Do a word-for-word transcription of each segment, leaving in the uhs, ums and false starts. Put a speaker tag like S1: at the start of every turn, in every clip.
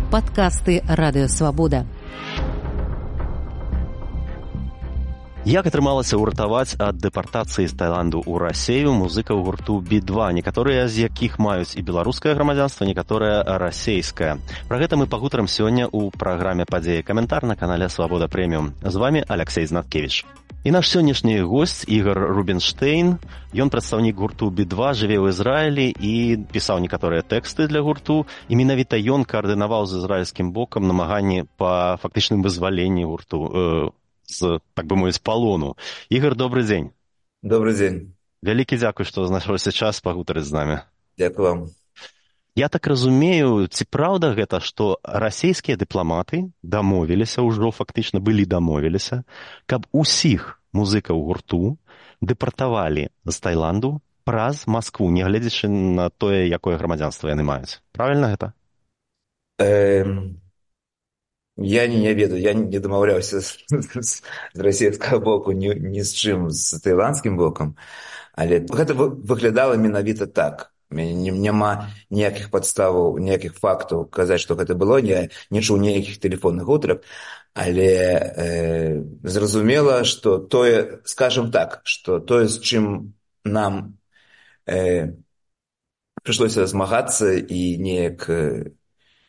S1: Падкасты Радыёвабода.
S2: Як атрымалася ўратаваць ад дэпартацыі з Таіланду ў Расею музыкаў гурту би два, некаторыя з якіх маюць і беларускае грамадзянства, некаторае расейскае. Пра гэта мы пагутарым сёння ў праграме «Падзеі каментар» на канале «Свабода Прэміум». З вами Алексей Знаткевич. І наш сённяшні госць Ігор Рубінштейн. Ён прадстаўнік гурту би два, жыве ў Ізраілі і пісаў некаторыя тэксты для гурту. І менавіта ён каардынаваў з ізраільскім бокам намаганні па фактычным вызваленні гурту э, з, так бы мовіць, палону. Ігор, добры дзень.
S3: Добры дзень.
S2: Вялікі дзякуй, што знайшоўся час пагутарыць з намі.
S3: Дзякуй вам. Я
S2: так разумею, ці праўда гэта, што расійскія дыпламаты дамовіліся, ўжо фактычна былі дамовіліся, каб усіх музыкаў гурту дэпартавалі з Таіланду праз Маскву, нягледзячы на тое, якое грамадзянства яны маюць. Правільна гэта?
S3: Эм... Я не, не ведаю, я не дамаўляўся з, з, з расійскага боку ні, ні з чым, з таіландскім бокам, але гэта выглядала менавіта так. Няма ніякіх падставаў, ніякіх фактаў казаць, што гэта было, я не чуў ніякіх тэлефонных гутарак, але э, зразумела, што тое, скажам так, што тое, з чым нам э, прыйшлося змагацца і неяк э,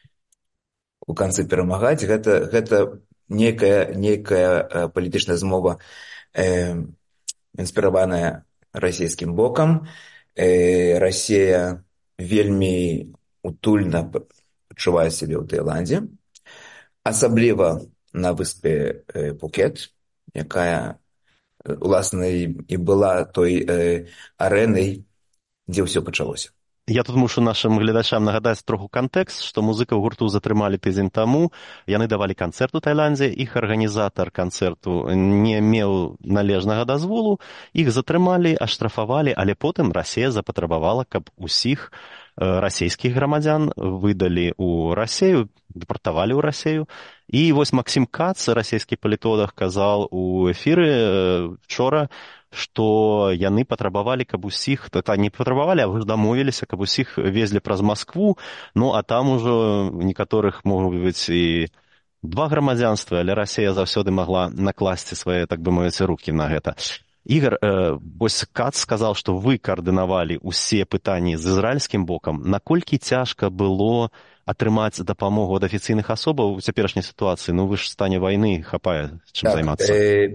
S3: у канцы перамагаць, гэта, гэта нейкая, нейкая палітычная змова э, інспіраваная расійскім бокам. Э, Расія вельмі утульна пачувае сябе ў Таіландзе, асабліва на выспе э, Пукет, якая, уласна, і, і была той э, арэнай, дзе ўсё пачалося.
S2: Я тут мушу нашим гледачам нагадаць троху кантэкст, што музыкаў гурту затрымалі тыдзень таму. Яны давалі канцэрт у Таіландзе, іх арганізатар канцэрту не меў належнага дазволу, іх затрымалі, аштрафавалі, але потым Расія запатрабавала, каб усіх расійскіх грамадзян выдалі ў Расею, дэпартавалі ў Расею. І вось Максім Кац, расійскі палітолог, казаў у эфіры учора, што яны патрабавалі, каб усіх, та не патрабавалі, а вы дамовіліся, каб усіх везлі праз Маскву, ну а там ужо некаторых могуць быць і два грамадзянства, але Расія заўсёды магла накласці свае, так бы мовіць, рукі на гэта. Ігор, э, вось Кац сказаў, што вы каардынавалі ўсе пытанні з ізраільскім бокам. Наколькі цяжка было атрымаць дапамогу ад афіцыйных асобаў у цяперашняй сітуацыі? Ну вы ж в стане вайны, хапае чым
S3: так,
S2: займацца.
S3: Э,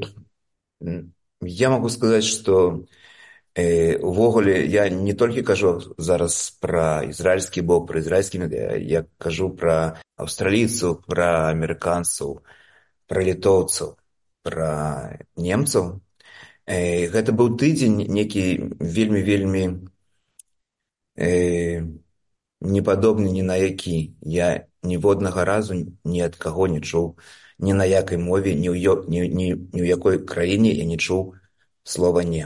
S3: я магу сказаць, што э, увогуле я не толькі кажу зараз пра ізраільскі бок, пра ізраільскі медыа, я кажу пра аўстралійцаў, пра амерыканцаў, пра літоўцаў, пра немцаў. Э, гэта быў тыдзень некі вельмі-вельмі э, непадобны ні на які. Я ніводнага разу ні ад каго не чуў, ні на якай мове, ні ў, ні, ні, ні ў якой краіне я не чуў слова «не».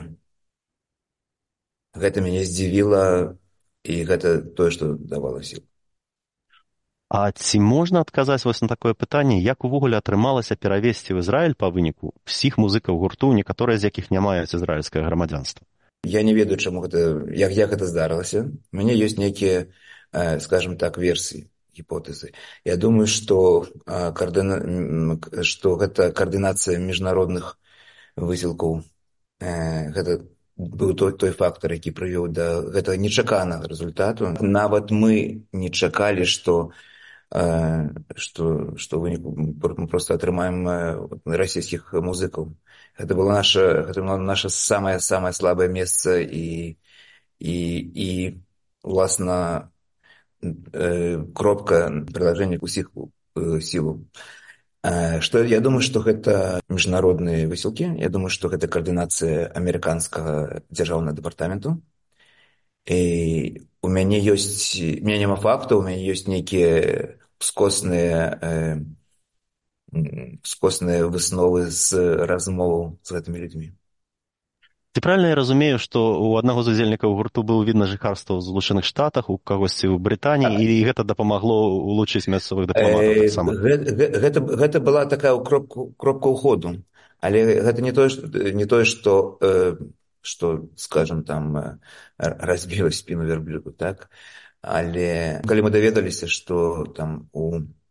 S3: Гэта мяне здзівіла, і гэта тое, што давала сіл.
S2: А ці можна адказаць вось на такое пытанне, як увогуле атрымалася перавесці ў Ізраіль па выніку ўсіх музыкаў гурту, некаторыя з якіх не маюць ізраільскае грамадзянства?
S3: Я не ведаю, чаму гэта, як, як гэта здарылася. У мяне ёсць нейкія, э, скажем так, версіі, гіпотэзы. Я думаю, што, э, координа... што гэта координацыя міжнародных высілкаў. Э, гэта быў той, той фактор, які прывёў да гэтага нечаканага результату. Нават мы не чакалі, што э, што, што выніку мы проста атрымаем э, расійскіх музыкаў. Гэта было наша, гэта было наша самае-самае слабае месца, і, і, і уласна, кропка прыложэння усіх сілаў. Што я думаю, што гэта міжнародныя высілкі, я думаю, што гэта каардынацыя амерыканскага дзяржаўнага дэпартаменту. І у мяне ёсць, у мяне няма фактаў, у мяне ёсць нейкія скосныя, скосныя высновы з размоваў з гэтымі людзьмі.
S2: Ці правильно я разумею, што у аднаго з удзельнікаў гурту было відна жыхарства ў Злучаных Штатах, у кагосьці ў Брытаніі, і гэта дапамагло улучшыць мясцовых дыпламатаў таксама?
S3: Гэта, гэта, гэта была такая кропка, кропка ўходу, але гэта не тое, не тое, што, што, скажем, там разбіла спіну вярблюду, так? Але калі мы даведаліся, што там у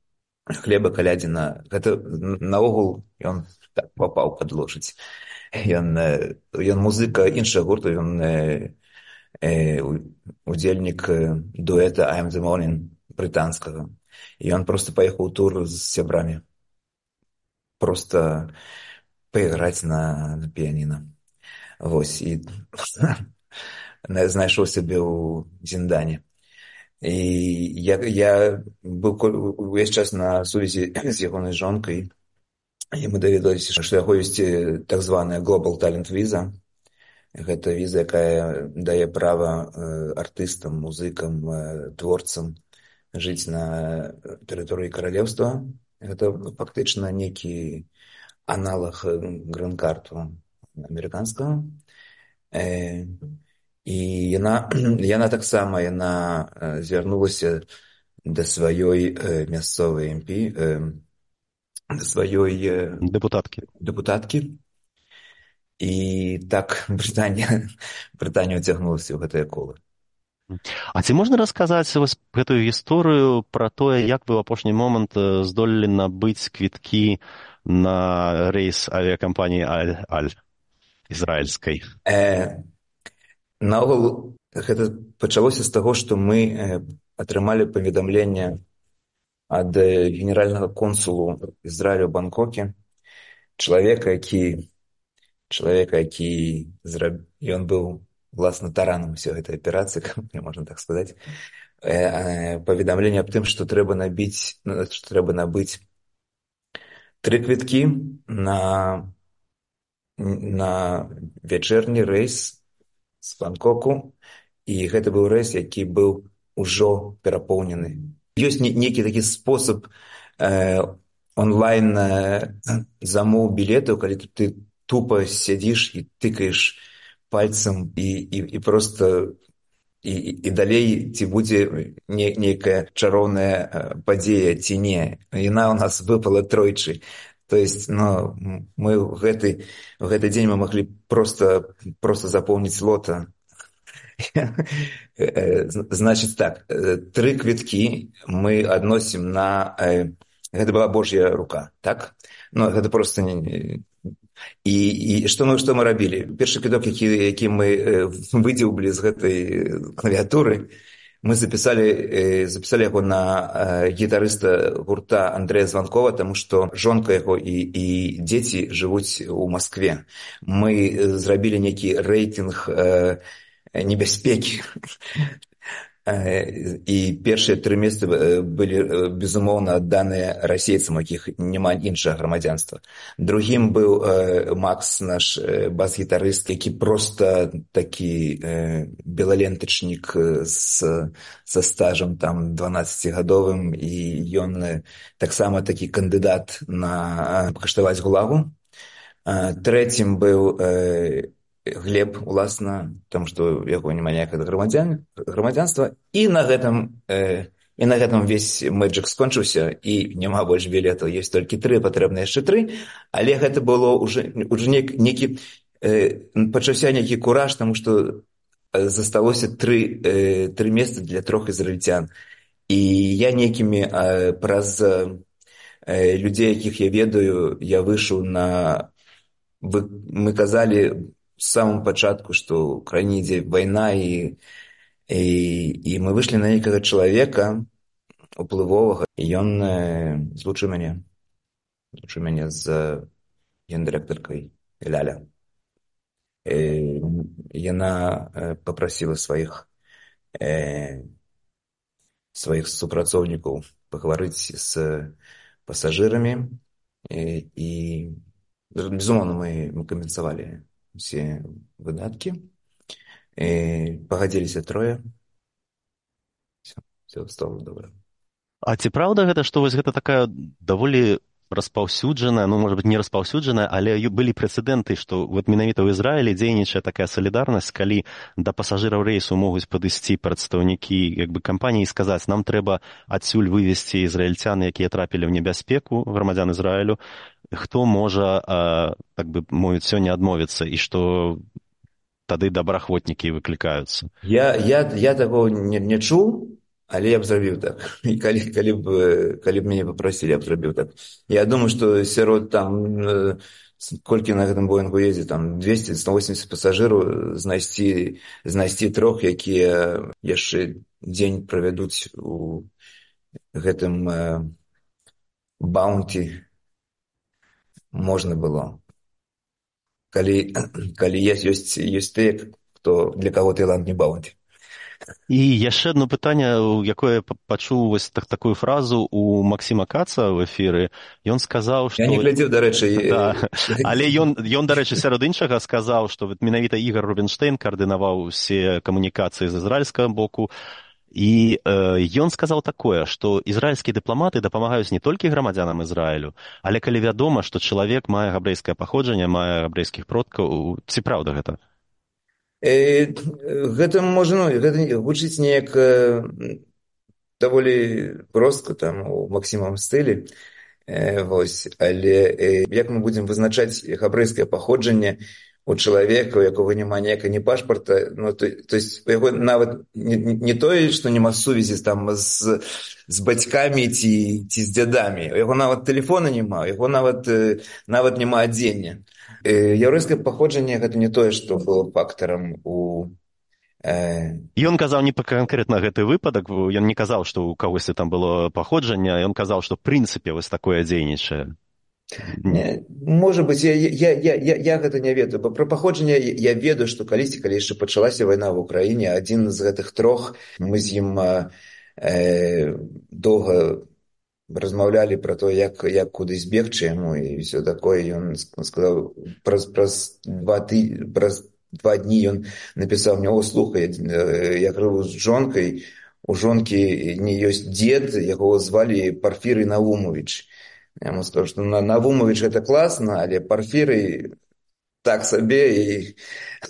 S3: хлеба калядзіна. Гэта наогул ён так папаў пад лошадь. Ён, ён музыка іншага гурту, ён э, э, удзельнік дуэта I Am The Morning брытанскага. І ён просто паехаў у тур з сябрамі. Просто пайграць на, на піяніна. Вось, і знайшоў сябе ў Зіндані. І я, я быў увесь час на сувязі з ягонай жонкай, і мы даведаліся, што яго ёсць так званая Global Talent Visa. Гэта віза, якая дае права артыстам, музыкам, творцам жыць на тэрыторыі каралеўства. Гэта фактычна нейкі аналаг грын-карту амерыканскага. І яна, яна таксама яна звярнулася да сваёй мясцовай эм пі, да сваёй
S2: дэпутаткі.
S3: дэпутаткі. І так Брытанія, Брытанія ўцягнулася ў гэтае кола.
S2: А ці можна расказаць вось гэтую гісторыю пра тое, як вы ў апошні момант здолелі набыць квіткі на рэйс авіякампаніі Аль-Аль ізраільскай?
S3: Э, наогул, гэта пачалося з таго, што мы атрымалі паведамленне ад генеральнага консулу Ізраілю ў Бангкоке, чалавека, які чалавека, які зраб... ён быў власна таранам усёй гэтай аперацыі, можна так сказаць, паведамленне аб тым, што трэба набіць, што трэба набыць тры квіткі на, на вячэрні рэйс з Бангкоку, і гэта быў рэйс, які быў ужо перапоўнены. Ёсць нейкі такі спосаб э, онлайн э, замоў білетаў, калі ты тупо сядзіш і тыкаеш пальцам і, і, і просто і, і далей ці будзе не, нейкая чароўная падзея ці не. Яна ў нас выпала тройчы. То есть, ну, мы в гэты, в гэты дзень мы маглі просто, просто запомніць лота. Значит так, тры квіткі мы адносім на... Гэта была Божья рука, так? Ну, гэта просто... І, і што, мы, што мы рабілі? Першы квіток, які, які мы выдзеўблі з гэтай клавіатуры, мы запісалі, запісалі яго на гітарыста гурта Андрэя Званкова, таму што жонка яго і, і дзеці жывуць у Маскве. Мы зрабілі нейкі рэйтынг э, небяспекі. І першыя тры месцы былі, безумоўна, адданыя расейцам, якіх няма іншага грамадзянства. Другім быў э, Макс, наш э, бас-гітарыст, які проста такі э, белалентачнік з, са стажам там дванаццацігадовым, і ён э, таксама такі кандыдат на пакаштаваць гулагу. Э, трэцім быў э, Глеб, уласна, тому што яго няма ніякага грамадзян, грамадзянства, і на гэтым э, і на гэтым весь мэджык скончыўся, і няма больш білетаў, ёсць толькі тры, патрэбна яшчэ тры, але гэта было уже, уже нейкі, э, пачаўся нейкі кураж, таму што засталося тры, э, тры месцы для трох ізраільцян. І я нейкімі э, праз э, людзей, якіх я ведаю, я выйшаў на... Вы, мы казалі з самым пачатку, што ў краіне ідзе вайна, і, і, і мы выйшлі на нейкага чалавека уплывовага, і ён э, злучыў мяне, злучыў мяне з гендырэктаркай Ляля. Э, яна э, папрасіла сваіх э, сваіх супрацоўнікаў пагаварыць з пасажырамі, э, і, безумоўна, мы, мы кампенсавалі все выдаткі, пагадзіліся трое, все, все стало добра.
S2: А ці праўда гэта, што вось гэта такая даволі распаўсюджаная, ну, можа быць, не распаўсюджаная, але былі прэцэдэнты, што вот менавіта ў Ізраілі дзейнічае такая салідарнасць, калі да пасажыраў рэйсу могуць падысці прадстаўнікі як бы кампаніі і сказаць, нам трэба адсюль вывезці ізраільцян, якія трапілі ў небяспеку, грамадзян Ізраілю, хто можа, так бы мовіць, сёння адмовіцца, і што тады добраахвотнікі выклікаюцца.
S3: Я, я, я таго не, не чуў, але я б зрабіў так. І калі, калі, б, калі б мяне папрасілі, я б зрабіў так. Я думаю, што сярод там, колькі на гэтым Боінгу ездзіць, там двести - сто восемьдесят пасажыраў, знайсці, знайсці трох, якія яшчэ дзень правядуць у гэтым э, баунті, можна было. Калі, калі есть, ёсць, ёсць тыя, хто, для каго Таіланд не баунті.
S2: І яшчэ одно пытанне, якое пачуў вось так, такую фразу у Максіма Каца ў эфіры. Ён сказаў, што...
S3: Я не глядзеў, дарэчы.
S2: Да. Але ён, ён, дарэчы, сярод іншага сказаў, што менавіта Ігор Рубінштейн каардынаваў усе камунікацыі з ізраільскага боку. І э, ён сказаў такое, што ізраільскія дыпламаты дапамагаюць не толькі грамадзянам Ізраілю, але калі вядома, што чалавек мае габрэйскае паходжанне, мае габрэйскіх продкаў, ці праўда гэта?
S3: Э, гэта можна, гэта гучыць неяк э, даволі проста там у Максімавым стылі, э, вось, але э, як мы будзем вызначаць габрэйскае паходжанне у чалавека, у якога няма ніякай ні пашпарта, ну, то, то есть у яго нават не, не тое, што няма сувязі там з, з бацькамі ці, ці з дзядамі, у яго нават тэлефона няма, у яго нават, нават няма адзення. Яўрэйскае паходжанне гэта не тое, што было фактарам у... Э...
S2: Ён казаў не па канкрэтна гэты выпадак, ён не казаў, што ў кагосьці там было паходжанне, ён казаў, што ў прынцыпе вось такое дзейнічае.
S3: Не, можа быць, я, я, я, я, я гэта не ведаю, бо пра паходжанне я ведаю, што калісьці, калі яшчэ пачалася вайна ў Украіне, адзін з гэтых трох, мы з ім э, доўга размаўлялі пра то, як, як куды збегчы яму і ўсё такое. Ён сказаў, праз, праз, два, ты, праз два дні ён напісаў мне: о, слухай, я жыву з жонкай, у жонкі не ёсць дзед, яго звалі Парфірый Наумовіч. Я ему сказал, что Навумович это классно, але Парфирий так себе, и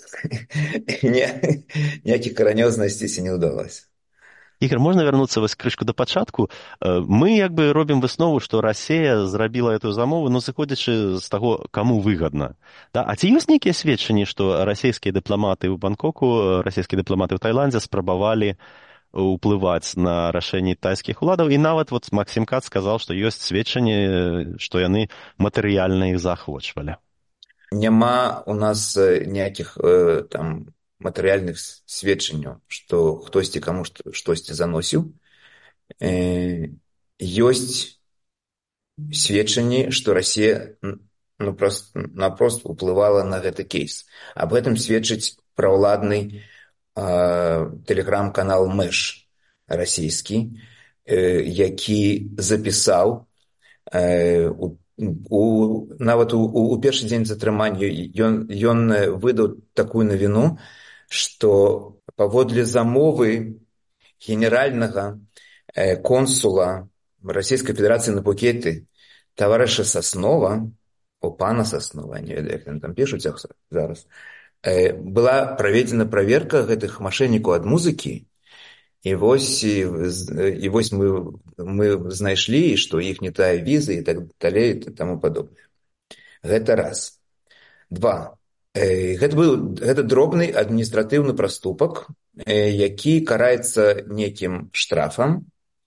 S3: ніякіх каранёў знайсціся не ўдалося.
S2: Ігор, можна вярнуцца вось крышку да пачатку? Мы як бы робім выснову, што Расія зрабіла эту замову, ну, зыходзячы з таго, каму выгадна. Да? А ці ёсць нейкія сведчанні, што расійскія дыпламаты ў Бангкоку, расійскія дыпламаты ў Таіландзе спрабавалі уплываць на рашэнні тайскіх уладаў, і нават вот Максім Кац сказаў, што ёсць сведчанні, што яны матэрыяльна іх заахвочвалі.
S3: Няма у нас ніякіх э, там матэрыяльных сведчанняў, што хтосьці каму штосьці заносіў. Э, ёсць сведчанні, што Расія ну, прост, напрост уплывала на гэты кейс. Аб гэтым сведчыць праўладны тэлеграм-канал Мэш расійскі, які запісаў у, у, нават у, у першы дзень затрымання ён, ён выдаў такую навіну, што паводле замовы генеральнага консула Расійскай Федэрацыі на Пхукеце таварыша Саснова, о пана Саснова, не ведаю, як ён там пішуць зараз, была праведзена праверка гэтых мошеннікаў ад музыкі, і вось, і, і вось мы, мы знайшлі, што іх не тая віза і так далей і таму падобнае. Гэта раз. Два. Гэта быў гэта дробны адміністратыўны праступак, які караецца нейкім штрафам.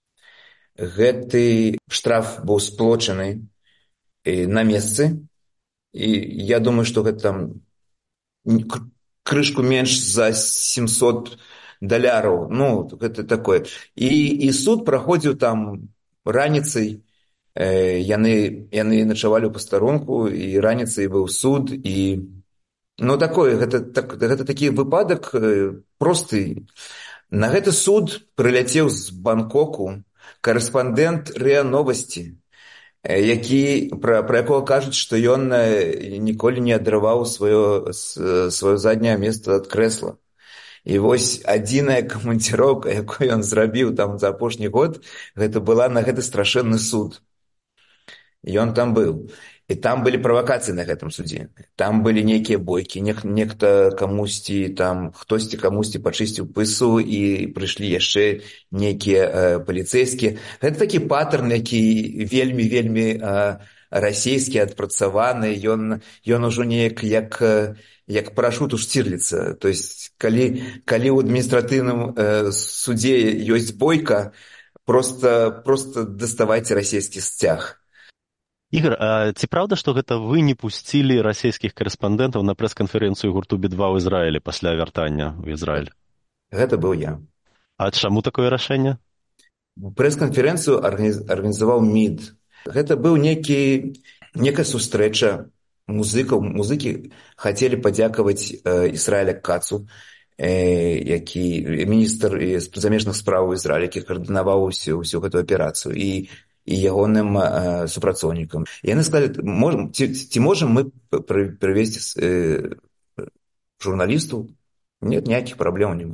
S3: Гэты штраф быў сплочаны на месцы, і я думаю, што гэта там крышку менш за семьсот даляраў, ну, гэта такое. І, і суд праходзіў там раніцай, э, яны, яны начавалі ў пастарунку, і раніцай быў суд, і, ну, такое, гэта, так, гэта такі выпадак э, просты. На гэты суд прыляцеў з Бангкоку карэспандэнт РИА Новости, які, пра, пра якога кажуць, што ён ніколі не адрываў сваё, сваё задняе месца ад крэсла. І вось адзіная камандзіроўка, якую ён зрабіў там за апошні год, гэта была на гэты страшэнны суд. І ён там быў. І там былі правакацыі на гэтым судзе. Там былі нейкія бойкі, нек, нехта камусьці, там, хтосьці камусьці пачысціў пысу, і прыйшлі яшчэ нейкія э, паліцэйскія. Гэта такі патэрн, які вельмі-вельмі э, расійскі адпрацаваны, ён, ён ужо неяк як, як парашут у Штирлица. То есть, калі, калі ў адміністратыўным э, судзе ёсць бойка, просто, просто даставайце расійскі сцяг.
S2: Ігор, а ці праўда, што гэта вы не пусцілі расійскіх карэспандэнтаў на прэс-канферэнцыю гурту би два ў Ізраілі пасля вяртання ў Ізраіль?
S3: Гэта быў я.
S2: А чаму такое рашэнне?
S3: Прэс-канферэнцыю арганізаваў МІД. Гэта быў некі, некая сустрэча музыкаў. Музыкі хацелі падзякаваць э, Ісраэля Кацу, э, які міністр замежных спраў Ізраіля, які каардынаваў усю, усю гэту аперацыю, і, і ягоным э, супрацоўнікам. Яны сказалі, можем, ці, ці можам мы прывесці э, журналісту? Нет, ніякіх праблем няма.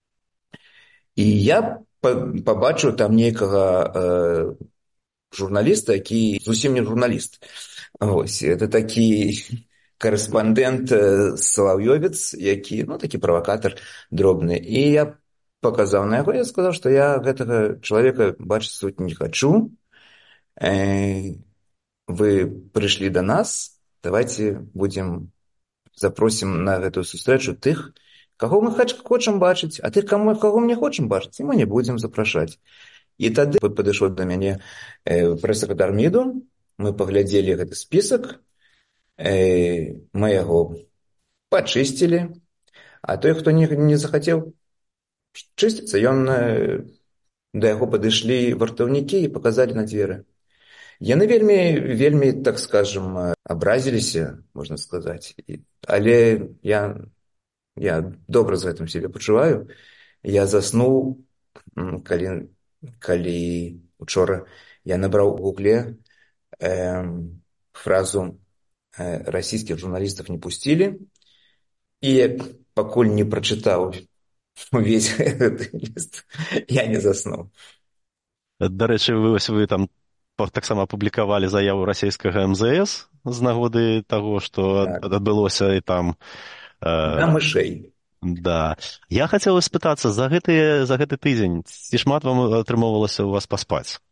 S3: І я пабачыў там нейкага э, журналіста, які зусім не журналіст. Ось, это такі карэспандэнт Салаўёвец, які, ну, такі правакатар дробны. І я паказаў на яго, я сказаў, што я гэтага чалавека бачыць тут не хачу. Э, вы прыйшлі да нас, давайте будем, запросім на гэтую сустрэчу тых, каго мы хочам бачыць, а тых, каго мы не хочам бачыць, і мы не будзем запрашаць. І тады падышоў да мяне э, прэс-сакратар МІДу, мы паглядзелі гэты спісак, э, мы яго пачысцілі, а той, хто не, не захацеў чысціцца, ён э, да яго падышлі вартаўнікі і паказалі на дзверы. Яны вельмі, вельмі, так скажем, абразіліся, можна сказаць, але я... Я добра з гэтым сябе пачуваю. Я заснуў, калі, калі учора я набраў у гугле э, фразу э, «расійскіх журналістаў не пусцілі», і пакуль не прачытаў увесь гэты ліст, я не заснуў.
S2: Да рэчы, вы, вы там таксама апублікавалі заяву расійскага эм зэ эс з нагоды таго, што так. адбылося і там...
S3: Да мышэй.
S2: Да. Я хацеў спытацца, за гэты, за гэты тыдзень, ці шмат вам атрымоўвалася у вас паспаць?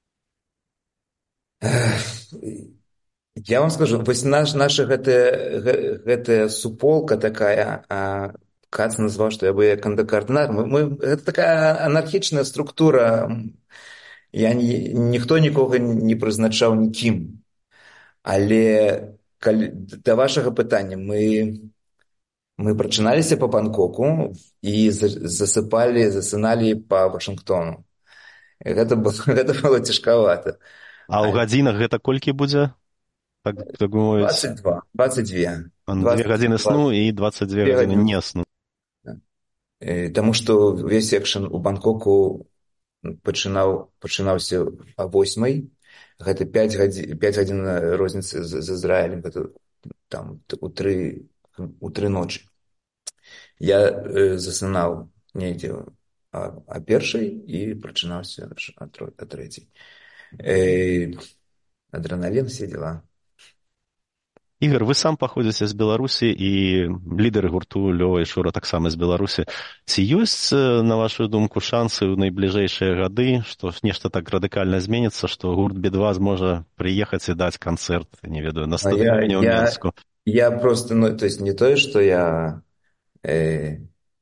S3: Я вам скажу, вось наш, наша гэтая, гэтая суполка такая, а Кац назваў, што я бы як кандакардынар. Мы, мы, гэта такая анархічная структура. Я ні, ніхто нікога не прызначаў нікім. Але калі, да вашага пытання, мы... Мы прачыналіся па Бангкоку і засыпалі, засыналі па Вашынгтону. Гэта было, гэта было цяжкавата.
S2: А ў гадзінах гэта колькі будзе? Так, так
S3: двадцать два. двадцать два.
S2: Две гадзіны сну і двадцать две гадзіны не сну.
S3: Таму што увесь экшн у Бангкоку пачынаў, пачынаўся а восьмай. Гэта пяць гадзін, пяць гадзін розніцы з, з Ізраілем. Гэта там у тры... у тры ночы. Я э, засынаў недзе а, а першай і прачынаўся а трэцяй. Э, адреналін, все дела.
S2: Ігор, вы сам паходзіце з Беларусі і лідары гурту Лёва і Шура таксама з Беларусі. Ці ёсць, на вашу думку, шансы ў найбліжэйшыя гады, што нешта так радыкальна зменіцца, што гурт би два зможа прыехаць і даць канцэрт, не ведаю, на стадыёне ў Мінску?
S3: Я просто, ну, то есть не то, что я э,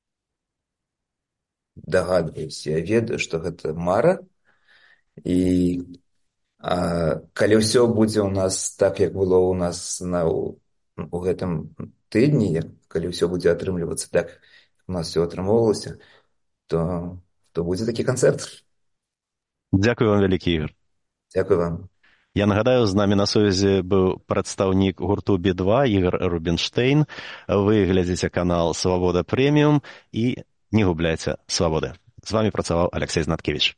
S3: догадываюсь, я ведаю, что это мара, и а, калі ўсё будзе у нас так, як было у нас на, у, у гэтым тыдні, калі ўсё будзе атрымлівацца так, як у нас все атрымоўвалася, то, то будзе такі канцэрт.
S2: Дзякуй вам вялікі, Ігор.
S3: Дзякуй вам.
S2: Я нагадаю, з намі на сувязі быў прадстаўнік гурту би два Ігор Рубінштейн. Вы глядзіце канал «Свабода Прэміум» і не губляйце свабоды. З вамі працаваў Алексей Знаткевич.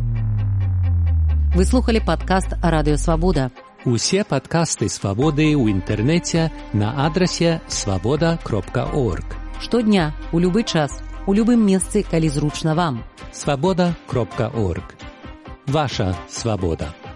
S1: Вы слухали падкаст «Радыё Свабода».
S4: Усе падкасты «Свабоды» ў інтэрнэце на адрасе свабода кропка орг.
S1: Штодня, у любы час, у любым месцы, калі зручна вам.
S4: свабода кропка орг. Ваша свабода.